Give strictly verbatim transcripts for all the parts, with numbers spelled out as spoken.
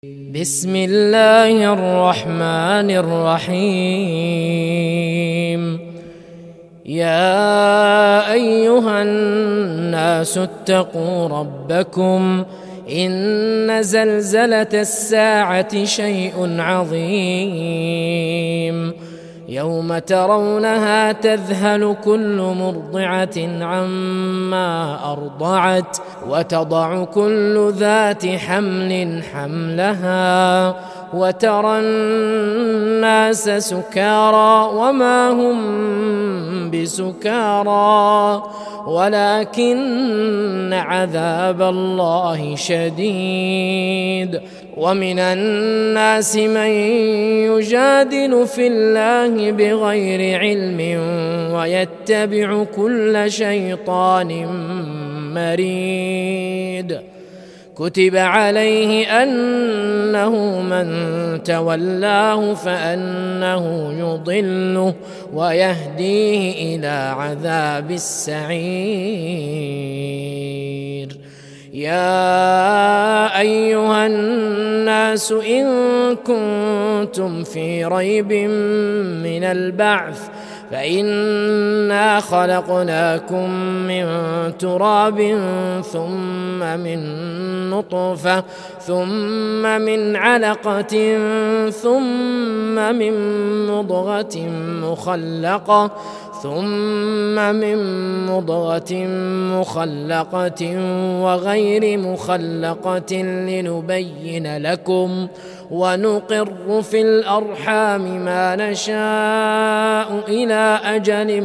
بسم الله الرحمن الرحيم. يا أيها الناس اتقوا ربكم إن زلزلة الساعة شيء عظيم يوم ترونها تذهل كل مرضعة عما أرضعت وتضع كل ذات حمل حملها وترى الناس سكارى وما هم بسكارى ولكن عذاب الله شديد. ومن الناس من يجادل في الله بغير علم ويتبع كل شيطان مريد. كتب عليه أنه من تولاه فأنه يضله ويهديه إلى عذاب السعير. يا أيها الناس إن كنتم في ريب من البعث فإنا خلقناكم من تراب ثم من نطفة ثم من علقة ثم من مضغة مخلقة ثم من مضغة مخلقة وغير مخلقة لنبين لكم ونقر في الأرحام ما نشاء إلى أجل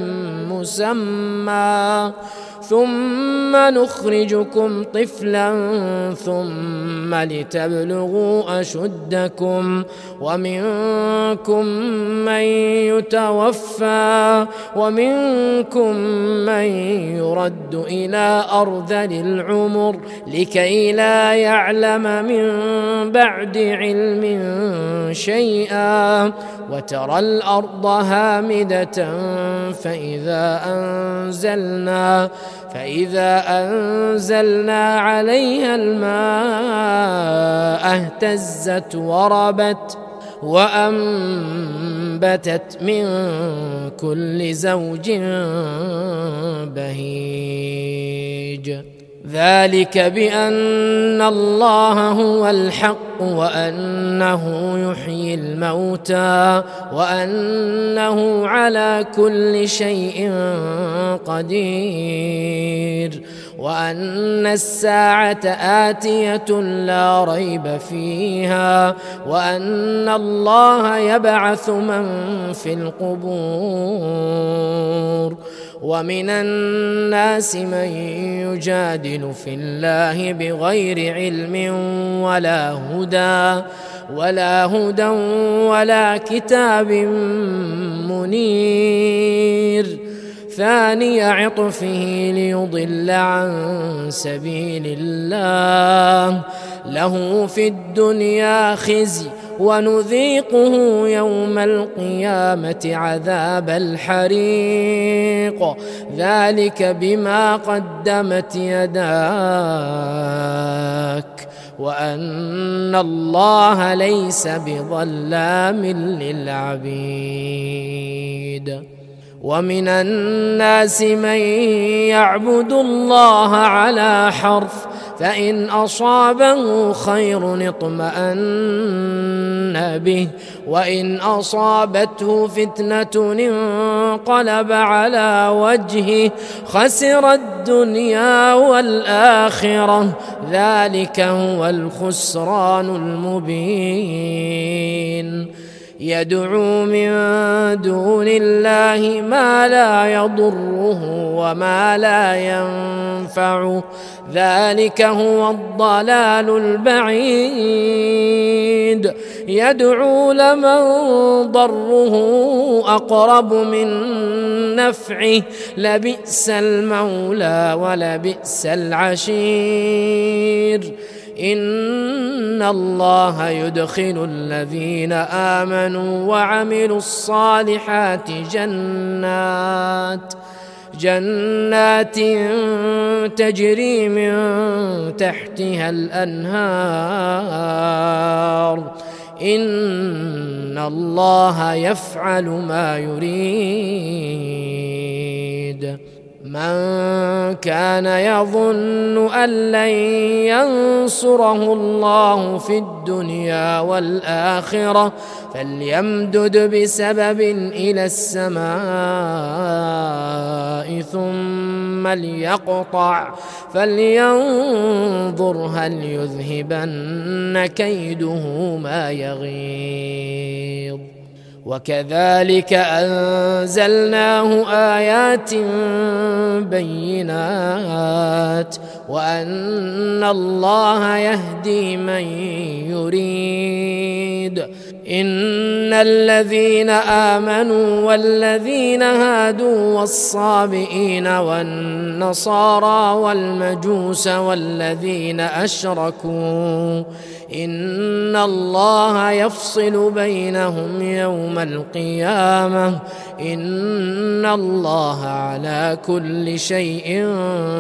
مسمى ثم نخرجكم طفلا ثم لتبلغوا أشدكم ومنكم من يتوفى ومنكم من يرد إلى أرذل العمر لكي لا يعلم من بعد علم شيئا وترى الأرض هامدة فإذا أنزلنا فإذا أنزلنا عليها الماء اهتزت وربت وأنبتت من كل زوج بهيج. ذلك بأن الله هو الحق وأنه يحيي الموتى وأنه على كل شيء قدير وأن الساعة آتية لا ريب فيها وأن الله يبعث من في القبور. ومن الناس من يجادل في الله بغير علم ولا هدى ولا هدى ولا كتاب منير. ثاني عطفه ليضل عن سبيل الله له في الدنيا خزي ونذيقه يوم القيامة عذاب الحريق. ذلك بما قدمت يداك وأن الله ليس بظلام للعبيد. ومن الناس من يعبد الله على حرف فإن أصابه خير اطمأن به وإن أصابته فتنة انقلب على وجهه خسر الدنيا والآخرة ذلك هو الخسران المبين. يدعو من دون الله ما لا يضره وما لا ينفعه ذلك هو الضلال البعيد. يدعو لمن ضره أقرب من نفعه لبئس المولى ولبئس العشير. إن الله يدخل الذين آمنوا وعملوا الصالحات جنات جنات تجري من تحتها الأنهار إن الله يفعل ما يريد. من كان يظن أن لن ينصره الله في الدنيا والآخرة فليمدد بسبب إلى السماء ثم ليقطع فلينظر هل يذهبن كيده ما يغيظ. وكذلك أنزلناه آيات بينات وأن الله يهدي من يريد. إن الذين آمنوا والذين هادوا والصابئين والنصارى والمجوس والذين أشركوا إن الله يفصل بينهم يوم القيامة إن الله على كل شيء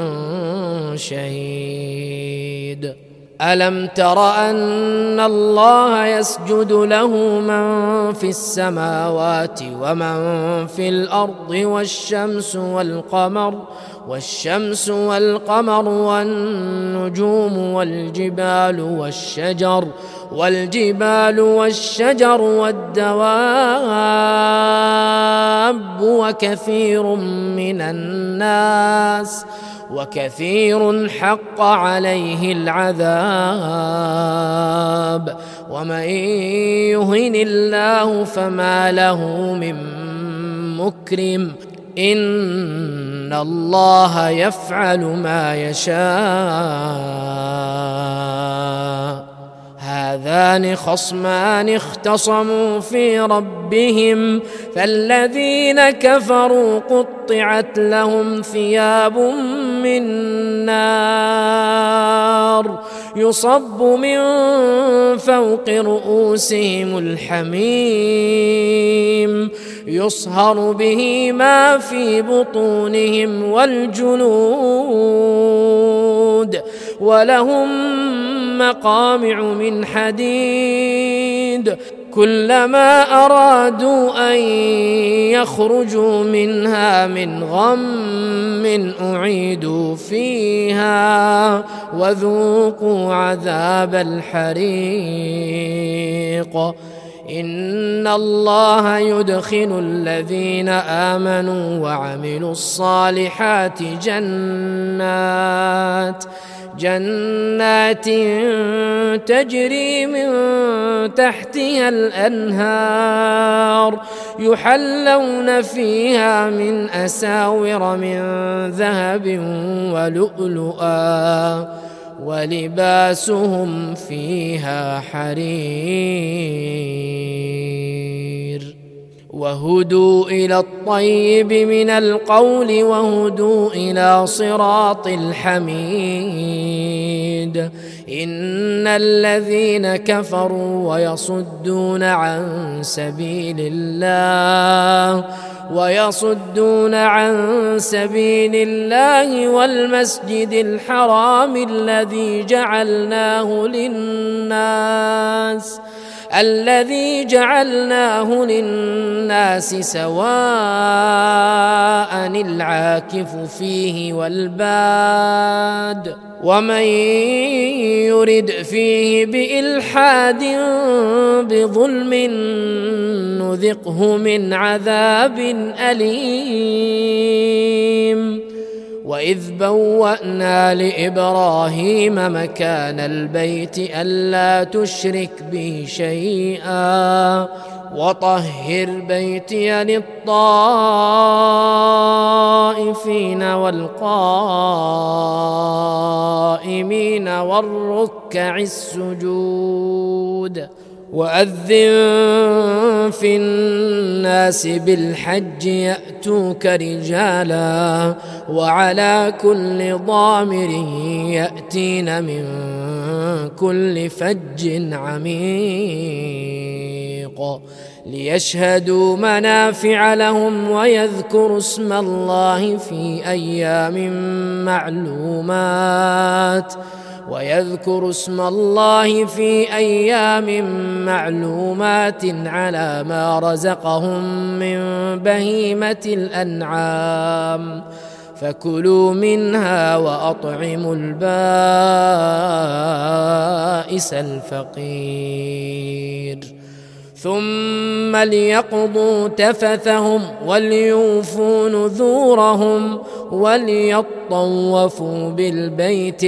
شهيد. ألم تر أن الله يسجد له من في السماوات ومن في الأرض والشمس والقمر والشمس والقمر والنجوم والجبال والشجر والجبال والشجر والدواب وكثير من الناس وكثير حق عليه العذاب ومن يهن الله فما له من مكرم إن الله يفعل ما يشاء. هذان خصمان اختصموا في ربهم فالذين كفروا قطعت لهم ثياب من نار يصب من فوق رؤوسهم الحميم يصهر به ما في بطونهم والجلود ولهم مقامع من حديد كلما أرادوا أن يخرجوا منها من غم أعيدوا فيها وذوقوا عذاب الحريق. إن الله يدخل الذين آمنوا وعملوا الصالحات جنات جنات تجري من تحتها الأنهار يحلون فيها من أساور من ذهب ولؤلؤا ولباسهم فيها حرير. وهدوا إلى الطيب من القول وهدوا إلى صراط الحميد. إن الذين كفروا ويصدون عن سبيل الله ويصدون عن سبيل الله والمسجد الحرام الذي جعلناه للناس الذي جعلناه للناس سواء العاكف فيه والباد ومن يرد فيه بإلحاد بظلم نذقه من عذاب أليم. وإذ بوأنا لإبراهيم مكان البيت ألا تشرك بي شيئا وطهر بيتي للطائفين والقائمين والركع السجود. وأذن في الناس بالحج يأتوك رجالا وعلى كل ضامر يأتين من كل فج عميق ليشهدوا منافع لهم ويذكروا اسم الله في أيام معلومات ويذكروا اسم الله في أيام معلومات على ما رزقهم من بهيمة الأنعام فكلوا منها وأطعموا البائس الفقير ثم ليقضوا تفثهم وليوفوا نذورهم وليطوفوا بالبيت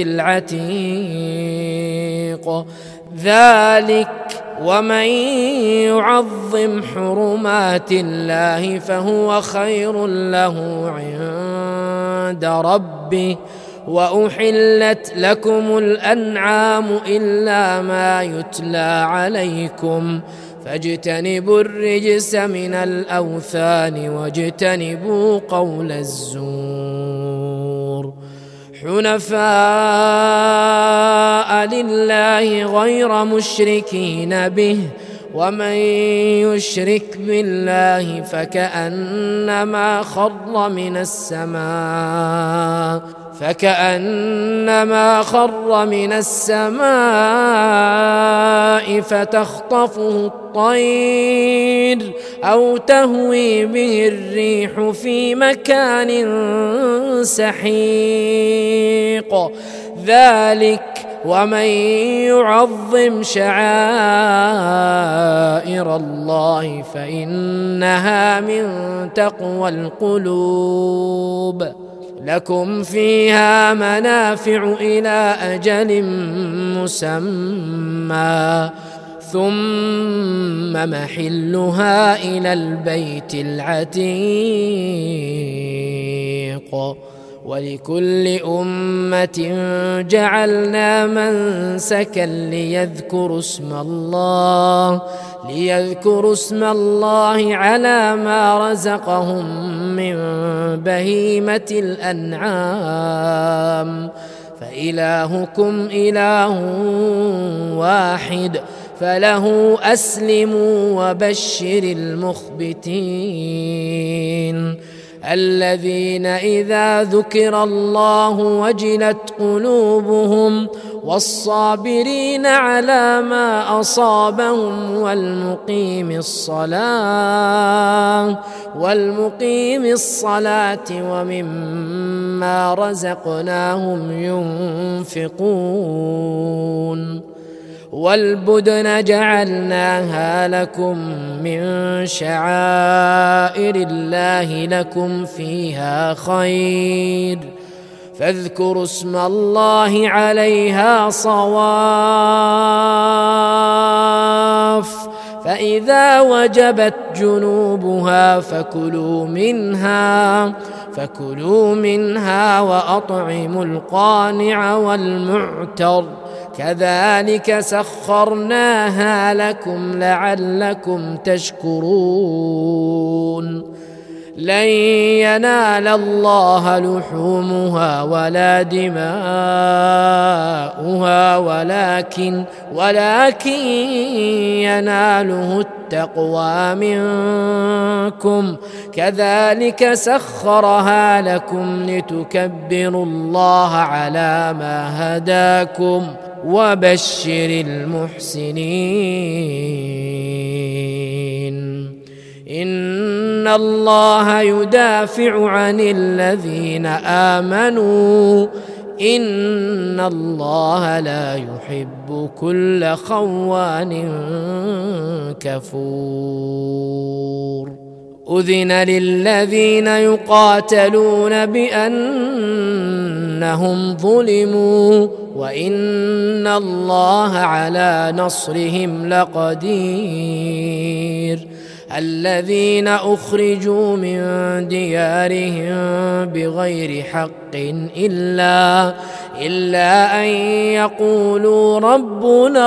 العتيق ذلك ومن يعظم حرمات الله فهو خير له عند ربه وأحلت لكم الأنعام إلا ما يتلى عليكم فاجتنبوا الرجس من الأوثان واجتنبوا قول الزور حنفاء لله غير مشركين به ومن يشرك بالله فكأنما خر من السماء فكأنما خر من السماء فتخطفه الطير أو تهوي به الريح في مكان سحيق ذلك ومن يعظم شعائر الله فإنها من تقوى القلوب لكم فيها منافع إلى أجل مسمى ثم محلها إلى البيت العتيق ولكل أمة جعلنا منسكا ليذكروا اسم الله ليذكروا اسم الله على ما رزقهم من بهيمة الأنعام فإلهكم إله واحد فله أسلموا وبشر المخبتين الذين إذا ذكر الله وجلت قلوبهم والصابرين على ما أصابهم والمقيم الصلاة والمقيم الصلاة ومما رزقناهم ينفقون والبدن جعلناها لكم من شعائر الله لكم فيها خير فاذكروا اسم الله عليها صواف فإذا وجبت جنوبها فكلوا منها فكلوا منها وأطعموا القانع والمعتر كذلك سخرناها لكم لعلكم تشكرون لن ينال الله لحومها ولا دماؤها ولكن ولكن يناله التقوى منكم كذلك سخرها لكم لتكبروا الله على ما هداكم وبشر المحسنين إن الله يدافع عن الذين آمنوا إن الله لا يحب كل خوان كفور أذن للذين يقاتلون بأنهم ظلموا وإن الله على نصرهم لقدير الذين أخرجوا من ديارهم بغير حق إلا إلا أن يقولوا ربنا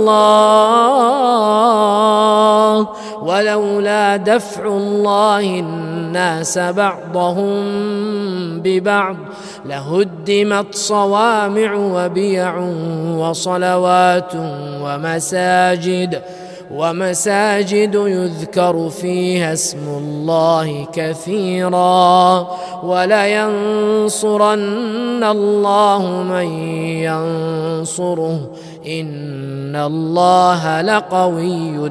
الله ولولا دفع الله الناس بعضهم ببعض لهدمت صوامع وبيع وصلوات ومساجد ومساجد يذكر فيها اسم الله كثيرا ولينصرن الله من ينصره إن الله لقوي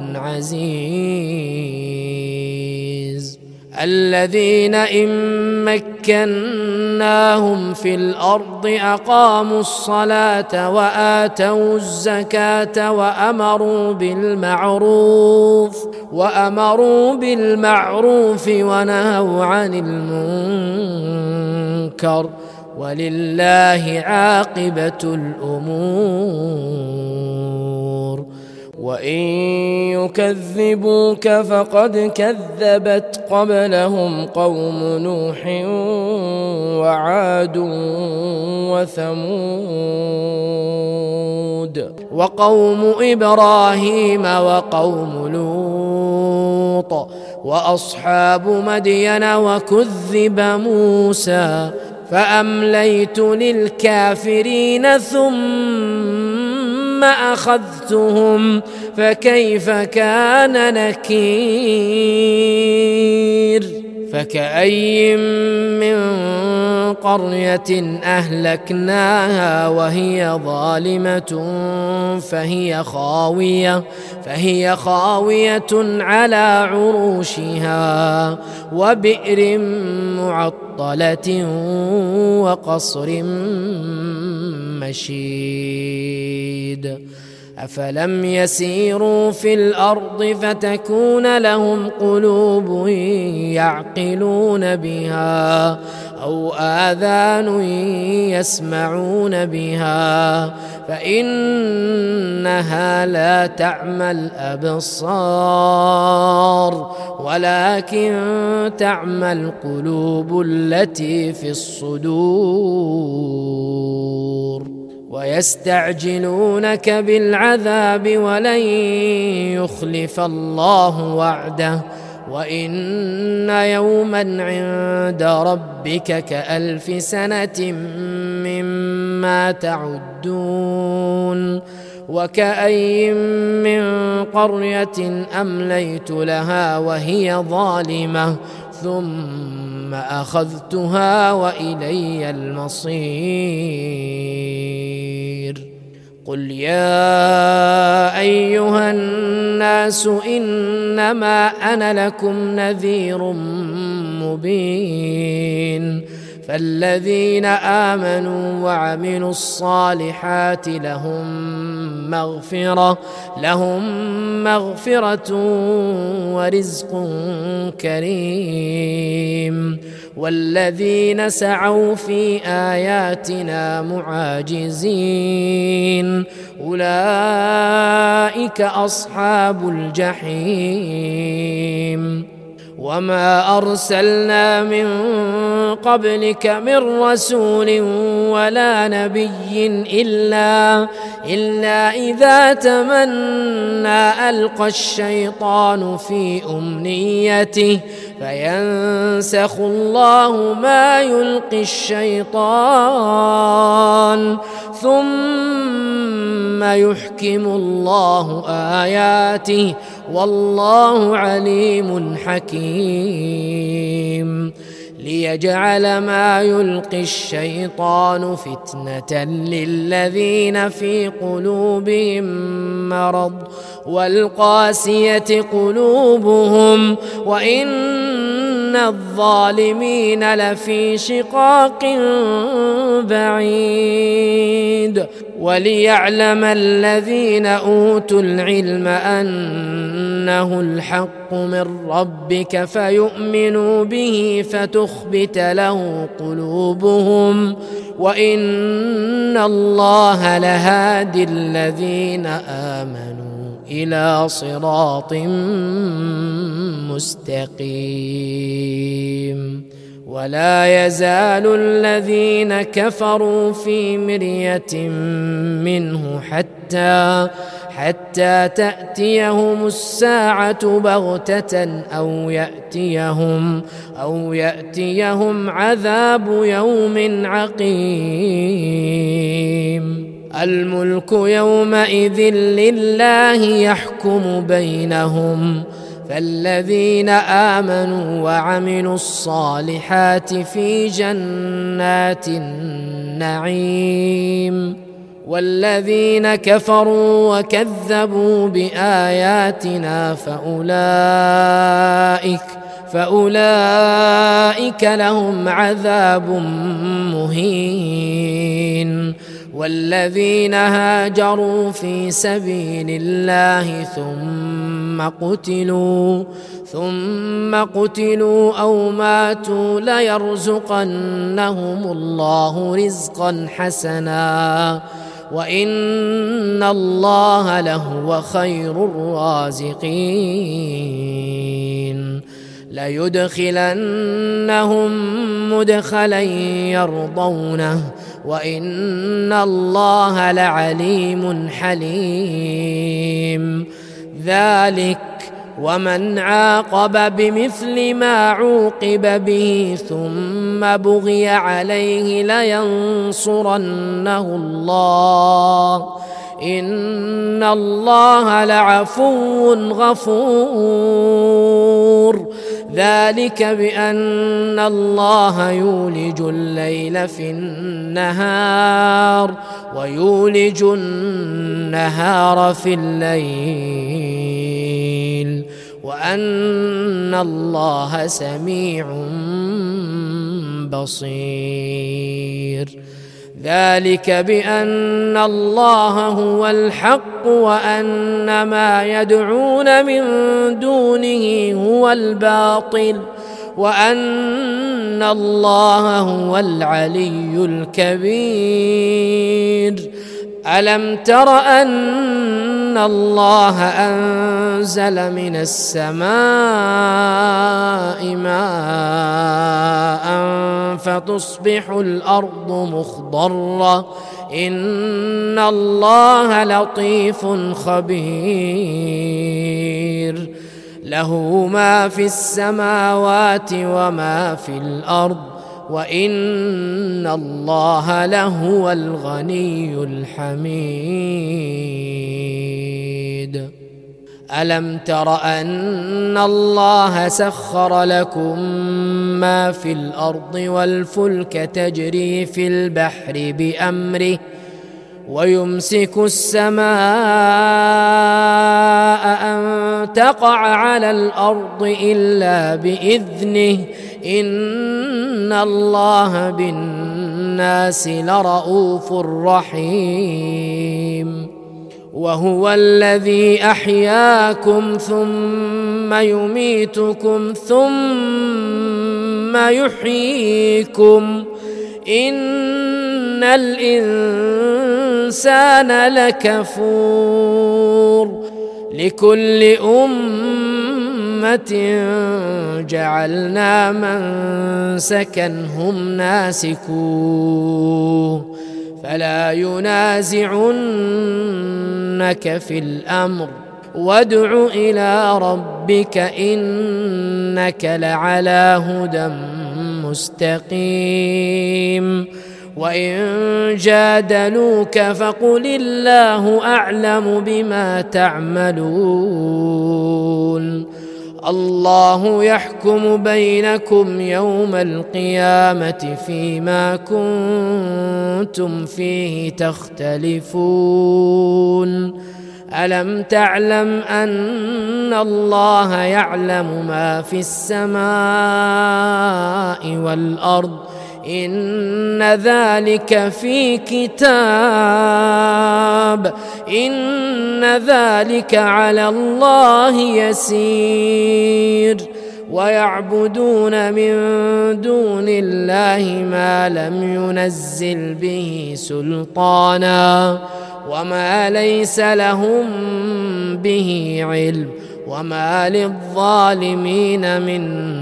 عزيز. الذين إن مكناهم في الأرض أقاموا الصلاة وآتوا الزكاة وأمروا بالمعروف وأمروا بالمعروف ونهوا عن المنكر ولله عاقبة الأمور. وإن يكذبوك فقد كذبت قبلهم قوم نوح وعاد وثمود وقوم إبراهيم وقوم لوط وأصحاب مدين وكذب موسى فأمليت للكافرين ثم أخذتهم فكيف كان نكير. فكأي من قرية أهلكناها وهي ظالمة فهي خاوية فهي خاوية على عروشها وبئر معطلة وقصر مشيد. أفلم يسيروا في الأرض فتكون لهم قلوب يعقلون بها أو آذان يسمعون بها فإنها لا تعمى الأبصار ولكن تعمى القلوب التي في الصدور. ويستعجلونك بالعذاب ولن يخلف الله وعده وإن يوما عند ربك كألف سنة مما تعدون. وكأي من قرية أمليت لها وهي ظالمة ثم أخذتها وإلي المصير. قل يا أيها الناس إنما أنا لكم نذير مبين فالذين آمنوا وعملوا الصالحات لهم مغفرة لهم مغفرة ورزق كريم والذين سعوا في آياتنا معاجزين أولئك أصحاب الجحيم. وما أرسلنا من قبلك من رسول ولا نبي إلا, إلا إذا تمنى ألقى الشيطان في أمنيته فينسخ الله ما يلقي الشيطان ثم يحكم الله آياته والله عليم حكيم. ليجعل ما يلقي الشيطان فتنة للذين في قلوبهم مرض والقاسية قلوبهم وإن الظالمين لفي شقاق بعيد. وليعلم الذين أوتوا العلم أنه الحق من ربك فيؤمنوا به فتخبت له قلوبهم وإن الله لهادي الذين آمنوا إلى صراط مستقيم. ولا يزال الذين كفروا في مرية منه حتى حتى تأتيهم الساعة بغتة أو يأتيهم أو يأتيهم عذاب يوم عقيم. الملك يومئذ لله يحكم بينهم فالذين آمنوا وعملوا الصالحات في جنات النعيم والذين كفروا وكذبوا بآياتنا فأولئك فأولئك لهم عذاب مهين والذين هاجروا في سبيل الله ثم قتلوا ثم قتلوا أو ماتوا ليرزقنهم الله رزقا حسنا وإن الله لهو خير الرازقين ليدخلنهم مدخلا يرضونه وإن الله لعليم حليم ذلك ومن عاقب بمثل ما عوقب به ثم بغي عليه لينصرنه الله إن الله لعفو غفور ذلك بأن الله يولج الليل في النهار ويولج النهار في الليل وأن الله سميع بصير ذلك بأن الله هو الحق وأن ما يدعون من دونه هو الباطل وأن الله هو العلي الكبير ألم تر أن الله أنزل من السماء ماء فتصبح الأرض مخضرة إن الله لطيف خبير له ما في السماوات وما في الأرض وإن الله لهو الغني الحميد ألم تر أن الله سخر لكم ما في الأرض والفلك تجري في البحر بأمره ويمسك السماء أن تقع على الأرض إلا بإذنه إن الله بالناس لرؤوف رحيم وهو الذي أحياكم ثم يميتكم ثم يحييكم إن الإنسان لكفور لكل أمة جعلنا منسكا هم ناسكوه فلا ينازعنك في الأمر وادع إلى ربك إنك لعلى هدى مستقيم وإن جادلوك فقل الله أعلم بما تعملون الله يحكم بينكم يوم القيامة فيما كنتم فيه تختلفون ألم تعلم أن الله يعلم ما في السماء والأرض إن ذلك في كتاب إن ذلك على الله يسير ويعبدون من دون الله ما لم ينزل به سلطانا وما ليس لهم به علم وما للظالمين من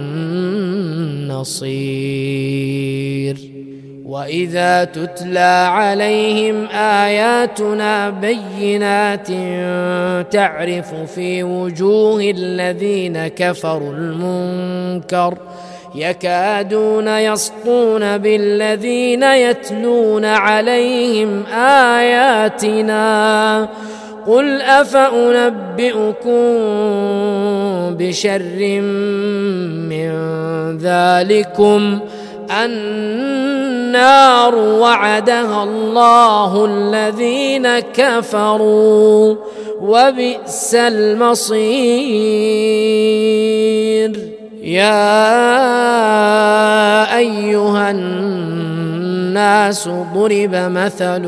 نصير وإذا تتلى عليهم آياتنا بينات تعرف في وجوه الذين كفروا المنكر يكادون يسطون بالذين يتلون عليهم آياتنا قل أفأنبئكم بشر من ذلكم النار وعدها الله الذين كفروا وبئس المصير. يا أيها الناس ضرب مثل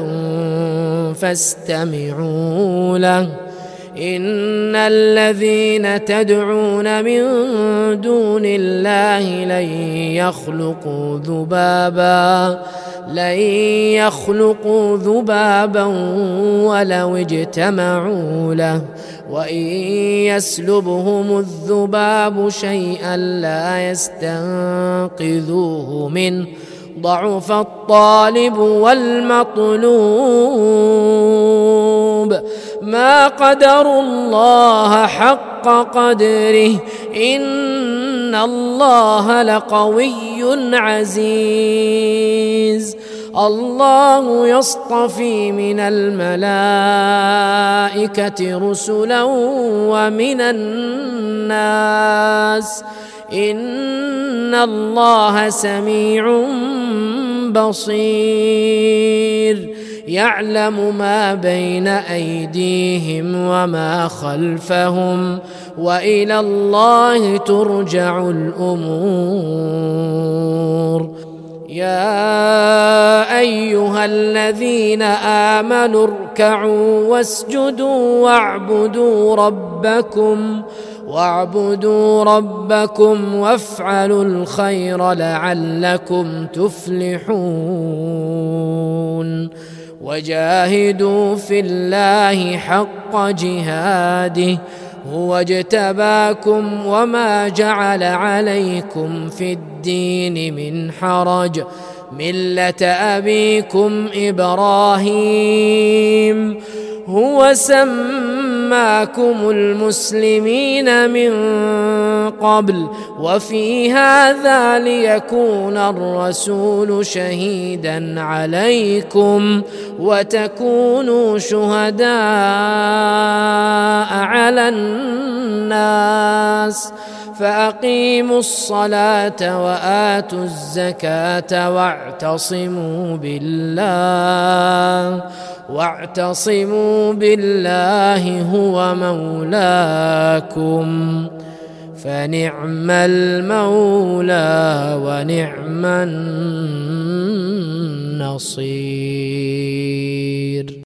فاستمعوا له إن الذين تدعون من دون الله لن يخلقوا ذبابا لن يخلقوا ذبابا ولو اجتمعوا له وإن يسلبهم الذباب شيئا لا يستنقذوه منه ضعف الطالب والمطلوب ما قدروا الله حق قدره إن الله لقوي عزيز. الله يصطفي من الملائكة رسلا ومن الناس إن الله سميع بصير يعلم ما بين أيديهم وما خلفهم وإلى الله ترجع الأمور. يا أيها الذين آمنوا اركعوا واسجدوا واعبدوا ربكم واعبدوا ربكم وافعلوا الخير لعلكم تفلحون. وجاهدوا في الله حق جهاده هو اجتباكم وما جعل عليكم في الدين من حرج ملة أبيكم إبراهيم هو سماكم المسلمين من قبل وفي هذا ليكون الرسول شهيدا عليكم وتكونوا شهداء على الناس فأقيموا الصلاة وآتوا الزكاة واعتصموا بالله واعتصموا بالله هو مولاكم فنعم المولى ونعم النصير.